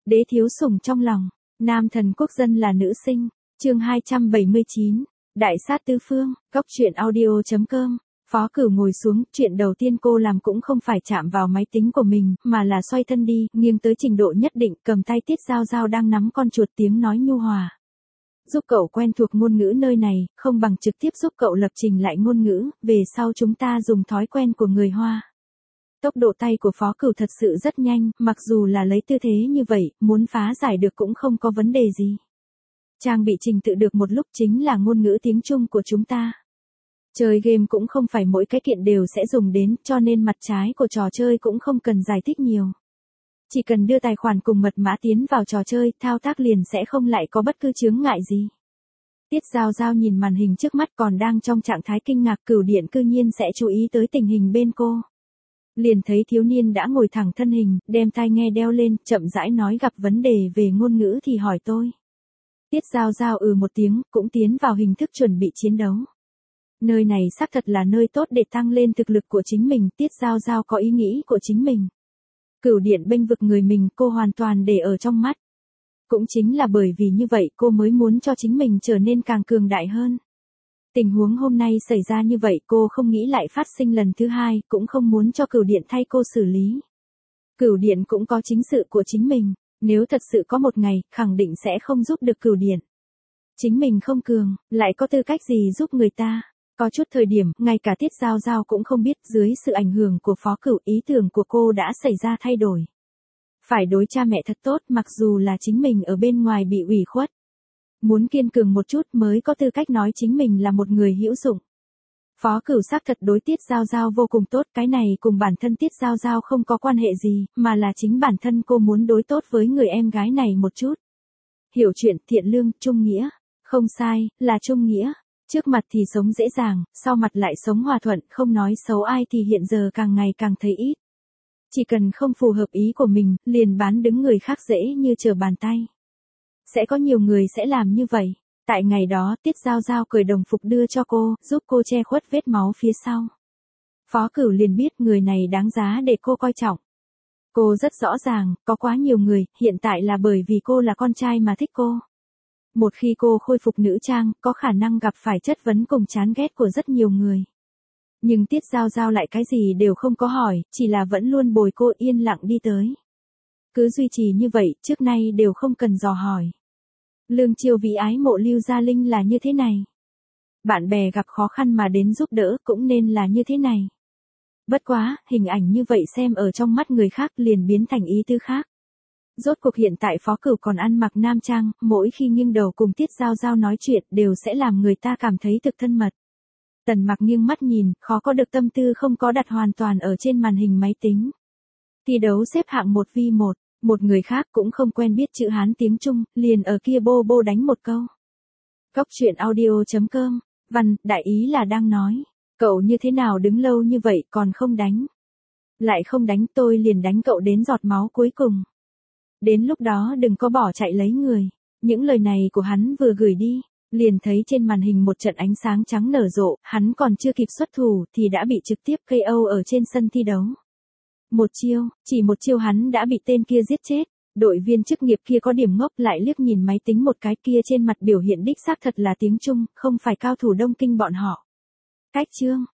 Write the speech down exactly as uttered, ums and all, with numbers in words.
Đế thiếu sủng trong lòng, nam thần quốc dân là nữ sinh, chương hai trăm bảy mươi chín, đại sát tứ phương, góc truyện audio chấm com. Phó Cửu ngồi xuống, chuyện đầu tiên cô làm cũng không phải chạm vào máy tính của mình, mà là xoay thân đi, nghiêng tới trình độ nhất định, cầm tay Tiết Giao Giao đang nắm con chuột, tiếng nói nhu hòa. Giúp cậu quen thuộc ngôn ngữ nơi này, không bằng trực tiếp giúp cậu lập trình lại ngôn ngữ, về sau chúng ta dùng thói quen của người Hoa. Tốc độ tay của Phó Cửu thật sự rất nhanh, mặc dù là lấy tư thế như vậy, muốn phá giải được cũng không có vấn đề gì. Trang bị trình tự được một lúc chính là ngôn ngữ tiếng Trung của chúng ta. Chơi game cũng không phải mỗi cái kiện đều sẽ dùng đến, cho nên mặt trái của trò chơi cũng không cần giải thích nhiều. Chỉ cần đưa tài khoản cùng mật mã tiến vào trò chơi, thao tác liền sẽ không lại có bất cứ chướng ngại gì. Tiết Giao Giao nhìn màn hình trước mắt còn đang trong trạng thái kinh ngạc, Cửu Điện cư nhiên sẽ chú ý tới tình hình bên cô. Liền thấy thiếu niên đã ngồi thẳng thân hình, đem tai nghe đeo lên, chậm rãi nói gặp vấn đề về ngôn ngữ thì hỏi tôi. Tiết Giao Giao ừ một tiếng, cũng tiến vào hình thức chuẩn bị chiến đấu. Nơi này xác thật là nơi tốt để tăng lên thực lực của chính mình, Tiết Giao Giao có ý nghĩ của chính mình. Cửu Điện bênh vực người mình, cô hoàn toàn để ở trong mắt. Cũng chính là bởi vì như vậy cô mới muốn cho chính mình trở nên càng cường đại hơn. Tình huống hôm nay xảy ra như vậy cô không nghĩ lại phát sinh lần thứ hai, cũng không muốn cho Cửu Điện thay cô xử lý. Cửu Điện cũng có chính sự của chính mình, nếu thật sự có một ngày, khẳng định sẽ không giúp được Cửu Điện. Chính mình không cường, lại có tư cách gì giúp người ta. Có chút thời điểm, ngay cả Tiết Giao Giao cũng không biết dưới sự ảnh hưởng của Phó Cửu ý tưởng của cô đã xảy ra thay đổi. Phải đối cha mẹ thật tốt mặc dù là chính mình ở bên ngoài bị ủy khuất. Muốn kiên cường một chút mới có tư cách nói chính mình là một người hữu dụng. Phó Cửu xác thật đối Tiết Giao Giao vô cùng tốt, cái này cùng bản thân Tiết Giao Giao không có quan hệ gì, mà là chính bản thân cô muốn đối tốt với người em gái này một chút. Hiểu chuyện, thiện lương, trung nghĩa. Không sai, là trung nghĩa. Trước mặt thì sống dễ dàng, sau mặt lại sống hòa thuận, không nói xấu ai thì hiện giờ càng ngày càng thấy ít. Chỉ cần không phù hợp ý của mình, liền bán đứng người khác dễ như trở bàn tay. Sẽ có nhiều người sẽ làm như vậy. Tại ngày đó, Tiết Giao Giao cởi đồng phục đưa cho cô, giúp cô che khuất vết máu phía sau. Phó Cửu liền biết người này đáng giá để cô coi trọng. Cô rất rõ ràng, có quá nhiều người, hiện tại là bởi vì cô là con trai mà thích cô. Một khi cô khôi phục nữ trang, có khả năng gặp phải chất vấn cùng chán ghét của rất nhiều người. Nhưng Tiết Giao Giao lại cái gì đều không có hỏi, chỉ là vẫn luôn bồi cô yên lặng đi tới. Cứ duy trì như vậy, trước nay đều không cần dò hỏi. Lương Chiêu Vĩ ái mộ Lưu Gia Linh là như thế này. Bạn bè gặp khó khăn mà đến giúp đỡ cũng nên là như thế này. Bất quá, hình ảnh như vậy xem ở trong mắt người khác liền biến thành ý tư khác. Rốt cuộc hiện tại Phó Cửu còn ăn mặc nam trang, mỗi khi nghiêng đầu cùng Tiết Giao Giao nói chuyện đều sẽ làm người ta cảm thấy thực thân mật. Tần Mặc nghiêng mắt nhìn, khó có được tâm tư không có đặt hoàn toàn ở trên màn hình máy tính. Thi đấu xếp hạng một vi một, một người khác cũng không quen biết chữ Hán tiếng Trung, liền ở kia bô bô đánh một câu. Góc truyện audio chấm com, văn, đại ý là đang nói, cậu như thế nào đứng lâu như vậy còn không đánh. Lại không đánh tôi liền đánh cậu đến giọt máu cuối cùng. Đến lúc đó đừng có bỏ chạy lấy người. Những lời này của hắn vừa gửi đi, liền thấy trên màn hình một trận ánh sáng trắng nở rộ, hắn còn chưa kịp xuất thủ thì đã bị trực tiếp ca o ở trên sân thi đấu. Một chiêu, chỉ một chiêu hắn đã bị tên kia giết chết. Đội viên chức nghiệp kia có điểm ngốc lại liếc nhìn máy tính một cái, kia trên mặt biểu hiện đích xác thật là tiếng Trung, không phải cao thủ Đông Kinh bọn họ. Cách chương,